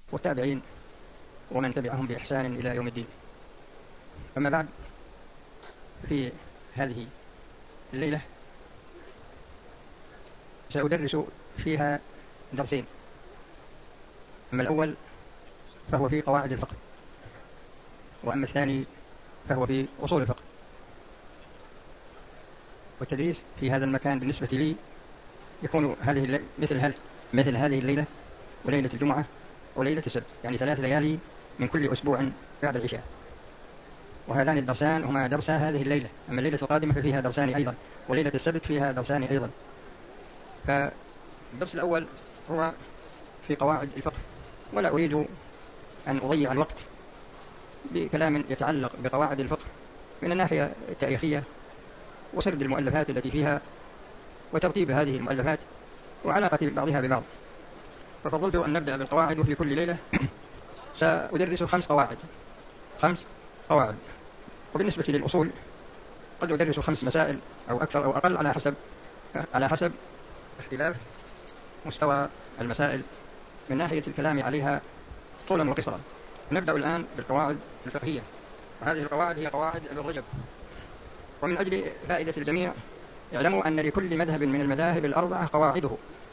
والتابعين ومن تبعهم بإحسان إلى يوم الدين. أما بعد، في هذه الليلة سأدرس فيها درسين. أما الأول فهو في قواعد الفقه، وأما الثاني فهو في أصول الفقه. والتدريس في هذا المكان بالنسبة لي يكون مثل هذه الليلة وليلة الجمعة وليلة السبت، يعني 3 ليالي من كل أسبوع بعد العشاء. وهذان الدرسان هما درسا هذه الليلة. أما الليلة القادمة ففيها درسان أيضا، وليلة السبت فيها درسان أيضا. فالدرس الأول هو في قواعد الفقه، ولا أريد أن أضيع الوقت بكلام يتعلق بقواعد الفقه من الناحية التاريخية وسرد المؤلفات التي فيها وترتيب هذه المؤلفات وعلاقة بعضها ببعض. ففضلت أن نبدأ بالقواعد، وفي كل ليلة سأدرس 5 قواعد. وبالنسبة للأصول قد أدرس 5 مسائل أو أكثر أو أقل على حسب اختلاف مستوى المسائل من ناحية الكلام عليها طولا وقصرا. نبدأ الآن بالقواعد الفقهية، وهذه القواعد هي قواعد ابن رجب. ومن أجل فائدة الجميع اعلموا أن لكل مذهب من المذاهب الأربعة قواعده،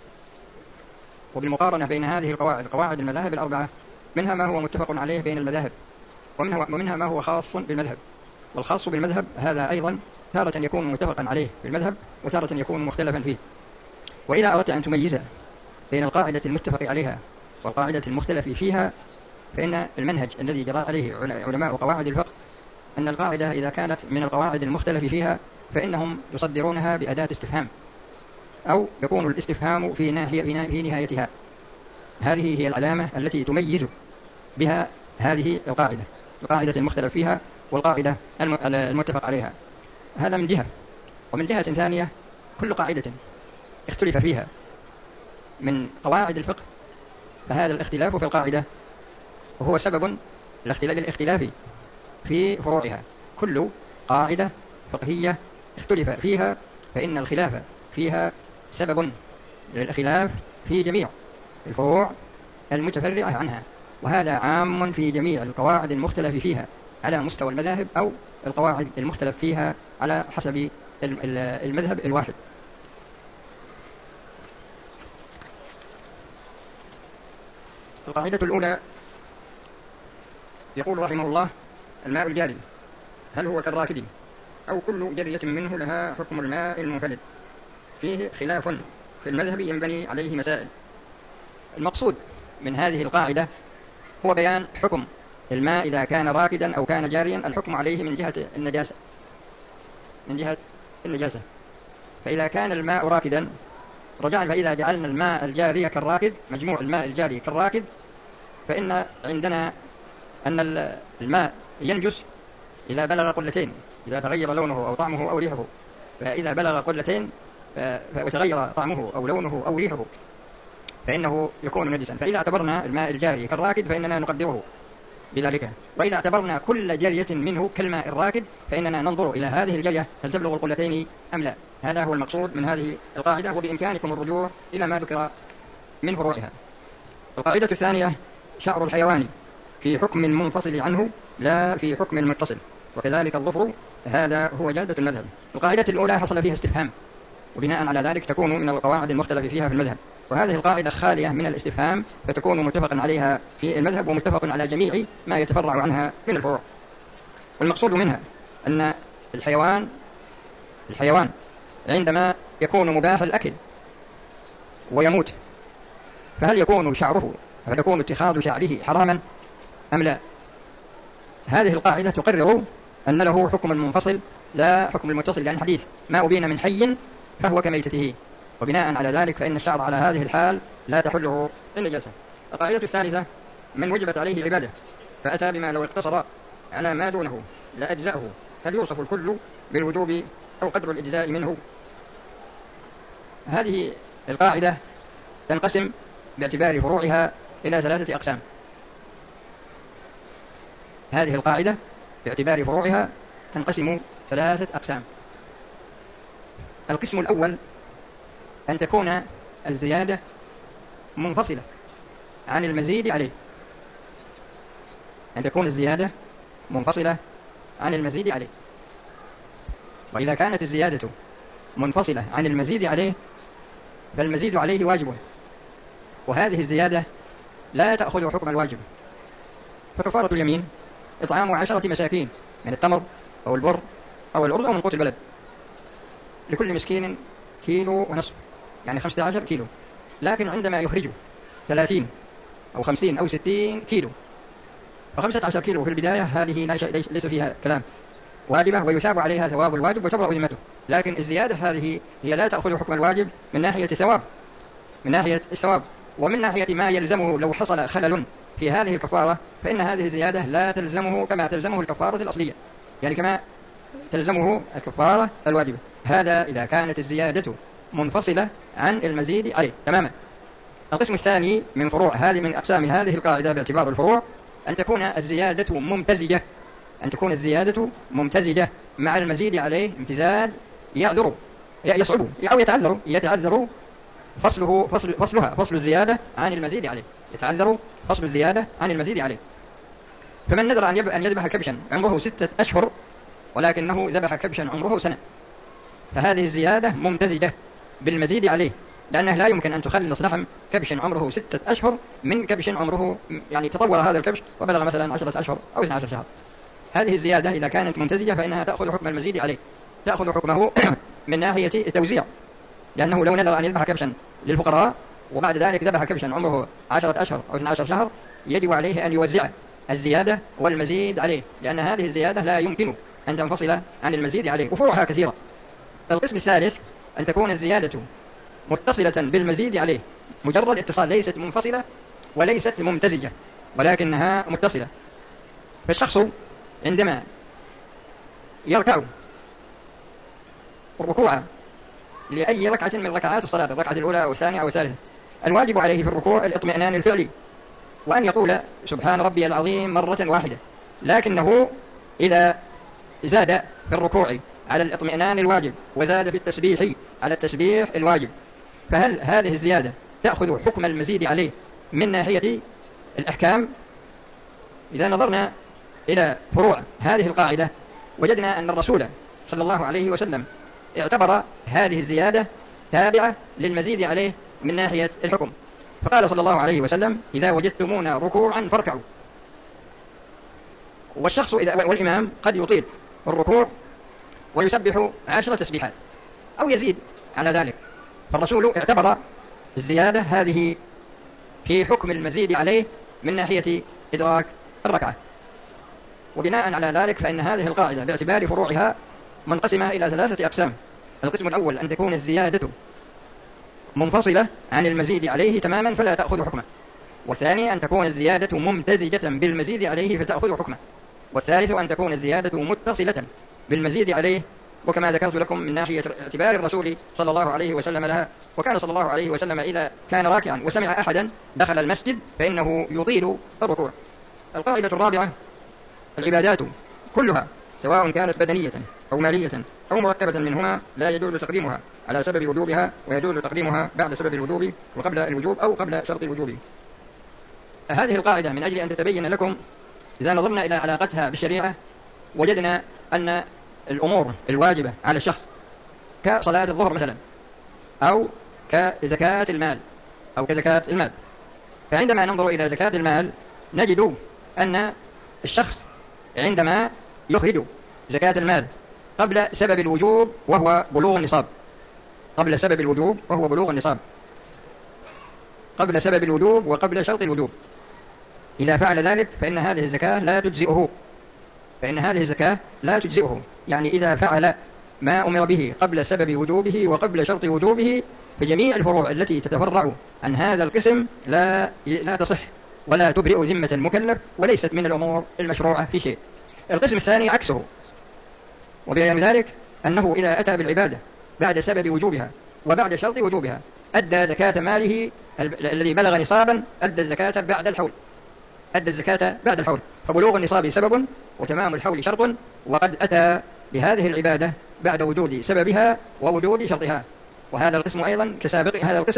وبالمقارنة بين هذه قواعد المذاهب الأربعة منها ما هو متفق عليه بين المذاهب، ومنها ما هو خاص بالمذهب. والخاص بالمذهب هذا أيضا تارة يكون متفقا عليه في المذهب وتارة يكون مختلفا فيه. وإذا أردت أن تميز بين القاعدة المتفق عليها والقاعدة المختلف فيها، فإن المنهج الذي جرى عليه علماء قواعد الفقه أن القاعدة إذا كانت من القواعد المختلف فيها فإنهم يصدرونها بأداة استفهام، أو يكون الاستفهام في نهايتها. هذه هي العلامة التي تميز بها هذه القاعدة المختلف فيها والقاعدة المتفق عليها. هذا من جهة. ومن جهة ثانية، كل قاعدة اختلف فيها من قواعد الفقه فهذا الاختلاف في القاعدة وهو سبب الاختلاف في فروعها. كل قاعدة فقهية اختلف فيها فإن الخلاف فيها سبب للخلاف في جميع الفروع المتفرعة عنها، وهذا عام في جميع القواعد المختلف فيها على مستوى المذاهب أو القواعد المختلف فيها على حسب المذهب الواحد. القاعدة الأولى يقول رحمه الله: الماء الجاري هل هو كالراكد أو كل جرية منه لها حكم الماء المنفرد؟ فيه خلاف في المذهب ينبني عليه مسائل. المقصود من هذه القاعدة هو بيان حكم الماء إذا كان راكدا أو كان جاريا، الحكم عليه من جهة النجاسة. فإذا كان الماء راكدا فإذا جعلنا الماء الجاري كالراكد، مجموع الماء الجاري كالراكد، فإن عندنا أن الماء ينجس إذا بلغ قلتين، إذا تغير لونه أو طعمه أو ريحه. فإذا بلغ قلتين وتغير طعمه أو لونه أو ريحه فإنه يكون نجسا. فإذا اعتبرنا الماء الجاري كالراكد فإننا نقدره بذلك. وإذا اعتبرنا كل جرية منه كالماء الراكد فإننا ننظر إلى هذه الجرية هل تبلغ القلتين أم لا. هذا هو المقصود من هذه القاعدة، وبإمكانكم الرجوع إلى ما ذكر من فروعها. القاعدة الثانية: شعر الحيوان في حكم منفصل عنه لا في حكم متصل، وكذلك الظفر، هذا هو جادة المذهب. القاعدة الأولى حصل فيها استفهام، وبناء على ذلك تكون من القواعد المختلف فيها في المذهب. وهذه القاعدة خالية من الاستفهام، فتكون متفقا عليها في المذهب ومتفق على جميع ما يتفرع عنها من الفروع. والمقصود منها أن الحيوان عندما يكون مباح الأكل ويموت فهل يكون اتخاذ شعره حراما أم لا؟ هذه القاعدة تقرر أن له حكم المنفصل لا حكم المتصل، لأن حديث ما أبين من حي فهو كميتته، وبناء على ذلك فإن الشعر على هذه الحال لا تحله النجاسة. القاعدة الثالثة: من وجبت عليه العبادة فأتى بما لو اقتصر على ما دونه لأجزأه، هل يوصف الكل بالوجوب أو قدر الإجزاء منه؟ هذه القاعدة تنقسم باعتبار فروعها إلى 3 أقسام. هذه القاعدة باعتبار فروعها تنقسم 3 أقسام. القسم الأول: أن تكون الزيادة منفصلة عن المزيد عليه، أن تكون الزيادة منفصلة عن المزيد عليه. وإذا كانت الزيادة منفصلة عن المزيد عليه فالمزيد عليه واجب، وهذه الزيادة لا تأخذ حكم الواجب. فكفارة اليمين إطعام 10 مساكين من التمر أو البر أو الأرز أو من قوت البلد، لكل مسكين كيلو ونصف، يعني 15 كيلو. لكن عندما يخرجه 30 أو 50 أو 60 كيلو، ف15 كيلو في البداية هذه ليس فيها كلام، واجبة ويثاب عليها ثواب الواجب وتبرأ ذمته. لكن الزيادة هذه هي لا تأخذ حكم الواجب من ناحية الثواب، من ناحية الثواب، ومن ناحية ما يلزمه لو حصل خلل في هذه الكفارة فإن هذه الزيادة لا تلزمه كما تلزمه الكفارة الأصلية، يعني كما تلزمه الكفارة الواجبة. هذا إذا كانت الزيادة منفصلة عن المزيد عليه تماما. القسم الثاني من فروع هذه من أقسام هذه القاعدة باعتبار الفروع أن تكون الزيادة ممتزجة، أن تكون الزيادة ممتزجة مع المزيد عليه امتزاج يصعب أو يتعذر فصل الزيادة عن المزيد عليه، يتعذر فصل الزيادة عن المزيد عليه. فمن نذر أن يذبح كبشا عمره 6 أشهر ولكنه ذبح كبشا عمره سنة، فهذه الزيادة ممتزجة بالمزيد عليه، لأنه لا يمكن أن تخلص لحم كبش عمره 6 أشهر من كبش عمره، يعني تطور هذا الكبش وبلغ مثلا 10 أشهر أو 12 شهر. هذه الزيادة إذا كانت ممتزجة فإنها تأخذ حكم المزيد عليه، تأخذ حكمه من ناحية التوزيع، لأنه لو نذر أن يذبح كبشا للفقراء وبعد ذلك ذبح كبشا عمره 10 أشهر أو 12 شهر يجب عليه أن يوزع الزيادة والمزيد عليه، لأن هذه الزيادة لا يمكن أن تنفصل عن المزيد عليه، وفروعها كثيرة. القسم الثالث أن تكون الزيادة متصلة بالمزيد عليه، مجرد اتصال، ليست منفصلة وليست ممتزجة ولكنها متصلة. فالشخص عندما يركع الركوع لأي ركعة من ركعات الصلاة، الركعة الأولى أو الثانية أو الثالثة، الواجب عليه في الركوع الاطمئنان الفعلي وأن يقول سبحان ربي العظيم مرة واحدة، لكنه إذا زاد في الركوع على الاطمئنان الواجب وزاد في التسبيح على التسبيح الواجب، فهل هذه الزيادة تأخذ حكم المزيد عليه من ناحية الأحكام؟ إذا نظرنا إلى فروع هذه القاعدة وجدنا أن الرسول صلى الله عليه وسلم اعتبر هذه الزيادة تابعة للمزيد عليه من ناحية الحكم، فقال صلى الله عليه وسلم إذا وجدتمونا ركوعا فاركعوا. والشخص والإمام قد يطيل الركوع ويسبح 10 تسبيحات أو يزيد على ذلك، فالرسول اعتبر الزيادة هذه في حكم المزيد عليه من ناحية إدراك الركعة. وبناء على ذلك فإن هذه القاعدة باعتبار فروعها منقسمة إلى 3 أقسام. القسم الأول أن تكون الزيادة منفصلة عن المزيد عليه تماما فلا تأخذ حكمه، والثاني أن تكون الزيادة ممتزجة بالمزيد عليه فتأخذ حكمه، والثالث أن تكون الزيادة متصلة بالمزيد عليه، وكما ذكرت لكم من ناحية اعتبار الرسول صلى الله عليه وسلم لها. وكان صلى الله عليه وسلم إذا كان راكعا وسمع أحدا دخل المسجد فإنه يطيل الركوع. القاعدة الرابعة العبادات كلها سواء كانت بدنية أو مالية أو مركبة منهما لا يجوز تقديمها على سبب وجوبها، ويجوز تقديمها بعد سبب الوجوب وقبل الوجوب أو قبل شرط الوجوب. هذه القاعدة من أجل أن تتبين لكم إذا نظرنا إلى علاقتها بالشريعة وجدنا أن الأمور الواجبة على الشخص كصلاة الظهر مثلا أو كزكاة المال أو كزكاة المال، فعندما ننظر إلى زكاة المال نجد أن الشخص عندما يخرج زكاة المال قبل سبب الوجوب وهو بلوغ النصاب، قبل سبب الوجوب وهو بلوغ النصاب، قبل سبب الوجوب وقبل شرط الوجوب، إذا فعل ذلك فإن هذه الزكاة لا تجزئه، فإن هذه الزكاة لا تجزئه، يعني إذا فعل ما أمر به قبل سبب وجوبه وقبل شرط وجوبه فجميع الفروع التي تتفرع عن هذا القسم لا تصح ولا تبرئ ذمة المكلف وليست من الأمور المشروعة في شيء. القسم الثاني عكسه، وبيان ذلك أنه إذا أتى بالعبادة بعد سبب وجوبها وبعد شرط وجوبها أدى زكاة ماله الذي بلغ نصابا، أدى الزكاة بعد الحول، أدى الزكاة بعد الحول، فبلوغ النصاب سبب وتمام الحول شرط، وقد أتى بهذه العبادة بعد وجود سببها ووجود شرطها. وهذا القسم أيضا كسابق هذا القسم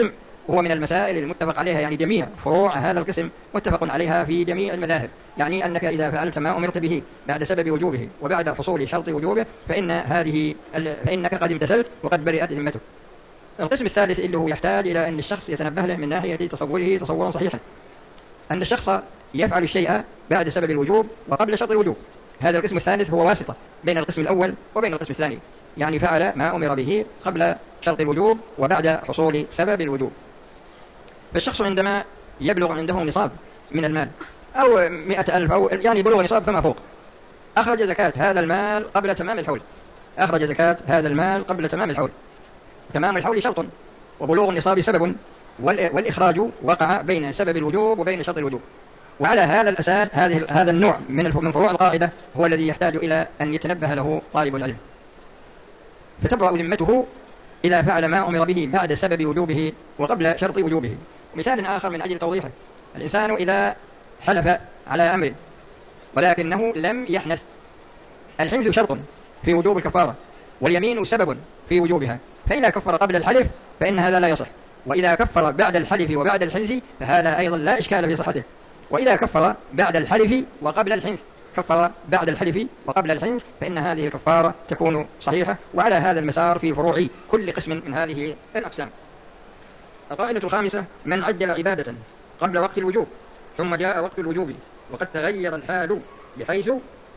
وهو من المسائل المتفق عليها، يعني جميع فروع هذا القسم متفق عليها في جميع المذاهب، يعني أنك إذا فعلت ما أمرت به بعد سبب وجوبه وبعد حصول شرط وجوبه فإنك قد امتثلت وقد برئت ذمتك. القسم الثالث اللي هو يحتاج إلى أن الشخص يتنبه له من ناحية تصوره تصورا صحيحا، أن الشخص يفعل الشيء بعد سبب الوجوب وقبل شرط الوجوب. هذا القسم الثالث هو واسطة بين القسم الأول وبين القسم الثاني، يعني فعل ما أمر به قبل شرط الوجوب وبعد حصول سبب الوجوب. فالشخص عندما يبلغ عنده نصاب من المال أو 100,000 أو يعني بلوغ نصاب فما فوق، أخرج زكاة هذا المال قبل تمام الحول، أخرج زكاة هذا المال قبل تمام الحول. تمام الحول شرط وبلوغ النصاب سبب، والإخراج وقع بين سبب الوجوب وبين شرط الوجوب. وعلى هذا الأساس هذا النوع من فروع القاعدة هو الذي يحتاج إلى أن يتنبه له طالب العلم، فتبرأ ذمته إذا فعل ما أمر به بعد سبب وجوبه وقبل شرط وجوبه. مثال آخر من أجل توضيحه: الإنسان إذا حلف على أمر ولكنه لم يحنث، الحنث شرط في وجوب الكفارة واليمين سبب في وجوبها، فإذا كفر قبل الحلف فإن هذا لا يصح، وإذا كفر بعد الحلف وبعد الحنث فهذا أيضا لا إشكال في صحته، وإذا كفر بعد الحلف وقبل الحنث كفر بعد الحلف وقبل الحنث فإن هذه الكفارة تكون صحيحة. وعلى هذا المسار في فروع كل قسم من هذه الأقسام. القاعدة الخامسة: من عجل عبادة قبل وقت الوجوب ثم جاء وقت الوجوب وقد تغير الحال بحيث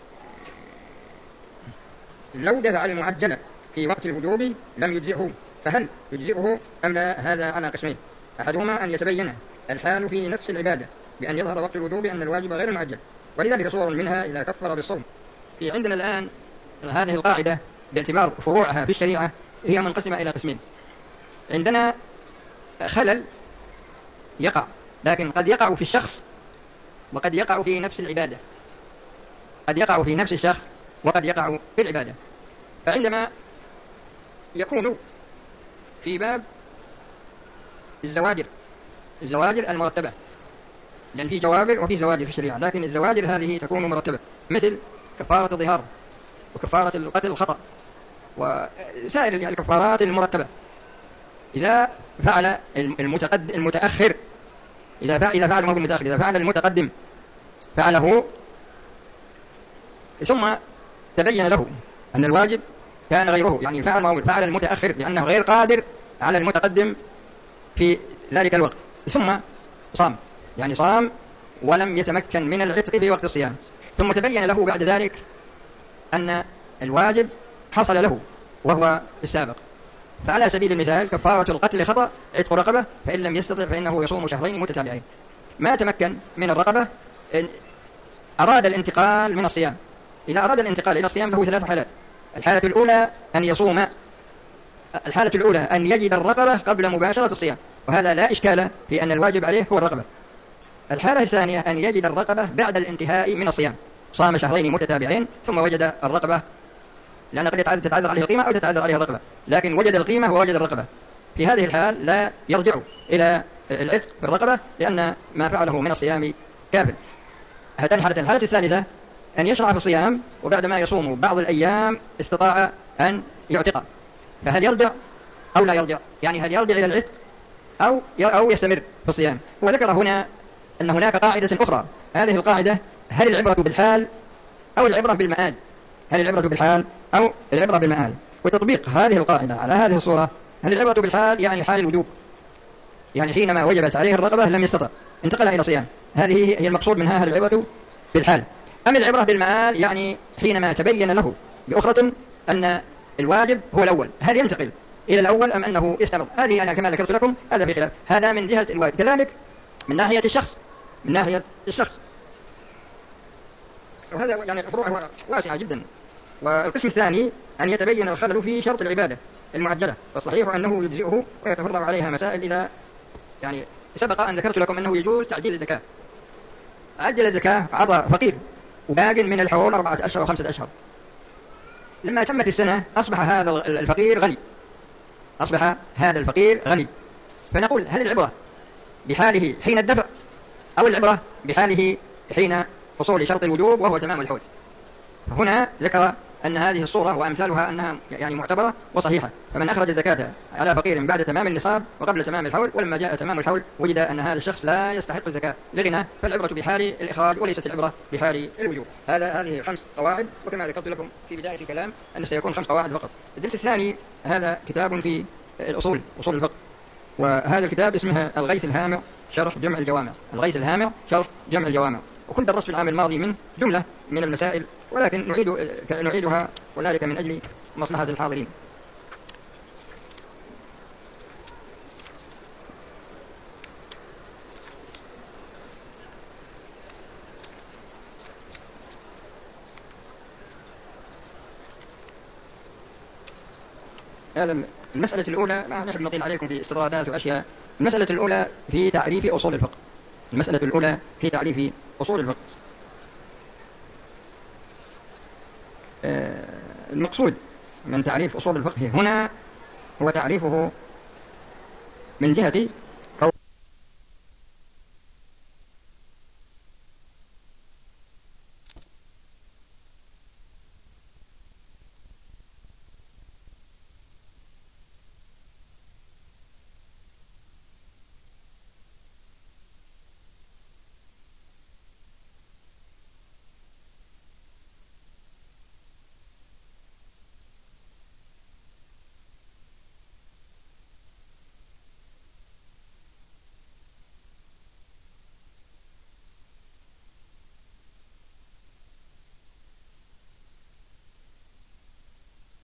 لو دفع المعجل في وقت الوجوب لم يجزئه، فهل يجزئه أم لا؟ هذا على قسمين: أحدهما أن يتبين الحال في نفس العبادة بأن يظهر وقت الوجوب أن الواجب غير المعجل، ولذلك صور منها إذا كفر بالصوم. في عندنا الآن هذه القاعدة باعتبار فروعها في الشريعة هي منقسمة إلى قسمين. عندنا خلل يقع، لكن قد يقع في الشخص وقد يقع في نفس العبادة، قد يقع في نفس الشخص وقد يقع في العبادة. فعندما يكون في باب الزواجر المرتبة، لأن في جوابر وفي زواجر في الشريعة، لكن الزواجر هذه تكون مرتبة، مثل كفارة الظهار وكفارة القتل الخطأ وسائر الكفارات المرتبة. إذا فعل المتأخر إذا فعل ما هو المتأخر، إذا فعل المتقدم فعله ثم تبين له أن الواجب كان غيره، يعني فعل المتأخر لأنه غير قادر على المتقدم في ذلك الوقت، ثم صام، يعني صام ولم يتمكن من العتق في وقت الصيام، ثم تبين له بعد ذلك أن الواجب حصل له وهو السابق، فعلى سبيل المثال كفارة القتل خطأ عتق رقبة، فإن لم يستطع فإنه يصوم شهرين متتابعين. ما تمكن من الرقبة، أراد الانتقال من الصيام. إذا أراد الانتقال إلى الصيام له 3 حالات: الحالة الأولى أن يصوم، الحالة الأولى أن يجد الرقبة قبل مباشرة الصيام، وهذا لا إشكال في أن الواجب عليه هو الرقبة. الحالة الثانية أن يجد الرقبة بعد الانتهاء من الصيام، صام شهرين متتابعين ثم وجد الرقبة، لأن قد تتعذر عليه القيمة أو تتعذر عليه الرقبة، لكن وجد القيمة ووجد الرقبة. في هذه الحال لا يرجع إلى العتق في الرقبة لأن ما فعله من الصيام كافٍ. هاتان حالتين. الحالة الثالثة أن يشرع في الصيام وبعد ما يصوم بعض الأيام استطاع أن يعتق، فهل يرجع أو لا يرجع؟ يعني هل يرجع إلى العتق أو يستمر في الصيام؟ وذكر هنا أن هناك قاعدة أخرى، هذه القاعدة: هل العبرة بالحال أو العبرة بالمآل؟ هل العبرة بالحال أو العبرة بالمآل؟ وتطبيق هذه القاعدة على هذه الصورة: هل العبرة بالحال يعني حال الوجوب، يعني حينما وجبت عليه الرقبة لم يستطع انتقل إلى صيام، هذه هي المقصود منها هل العبرة بالحال، أم العبرة بالمآل يعني حينما تبين له بأخرى أن الواجب هو الأول، هل ينتقل إلى الأول أم أنه يستمر؟ هذه أنا كما ذكرت لكم هذا في خلاف، هذا من جهة الواجب. كذلك من ناحية الشخص، وهذا يعني فروعه واسعة جدا. والقسم الثاني أن يتبين الخلل في شرط العبادة المعجلة، والصحيح أنه يجزئه ويتفرع عليها مسائل. إذا يعني سبق أن ذكرت لكم أنه يجوز تعجيل الزكاة، عجل الزكاة عطى فقير وباق من الحول 4 أشهر و5 أشهر، لما تمت السنة أصبح هذا الفقير غني، فنقول هل العبرة بحاله حين الدفع أو العبرة بحاله حين حصول شرط الوجوب وهو تمام الحول؟ هنا ذكر أن هذه الصورة وأمثالها أنها يعني معتبرة وصحيحة. فمن أخرج الزكاة على فقير بعد تمام النصاب وقبل تمام الحول، ولما جاء تمام الحول وجد أن هذا الشخص لا يستحق الزكاة لغناه، فالعبرة بحال الإخراج وليست العبرة بحال الوجوب. هذه 5 قواعد، وكما ذكرت لكم في بداية الكلام أنه سيكون 5 قواعد فقط. الدرس الثاني هذا كتاب في الأصول، أصول الفقه، وهذا الكتاب اسمه الغيث الهامع شرح جمع الجوامع. الغيث الهامع شرح جمع الجوامع. وكنت درست في العام الماضي من جملة من المسائل، ولكن نعيدها وذلك من أجل مصلحة الحاضرين. هذا المسألة الأولى، ما نحب نطيل عليكم في استطرادات وأشياء. المسألة الأولى في تعريف أصول الفقه. المسألة الأولى في تعريف أصول الفقه. المقصود من تعريف أصول الفقه هنا هو تعريفه من جهة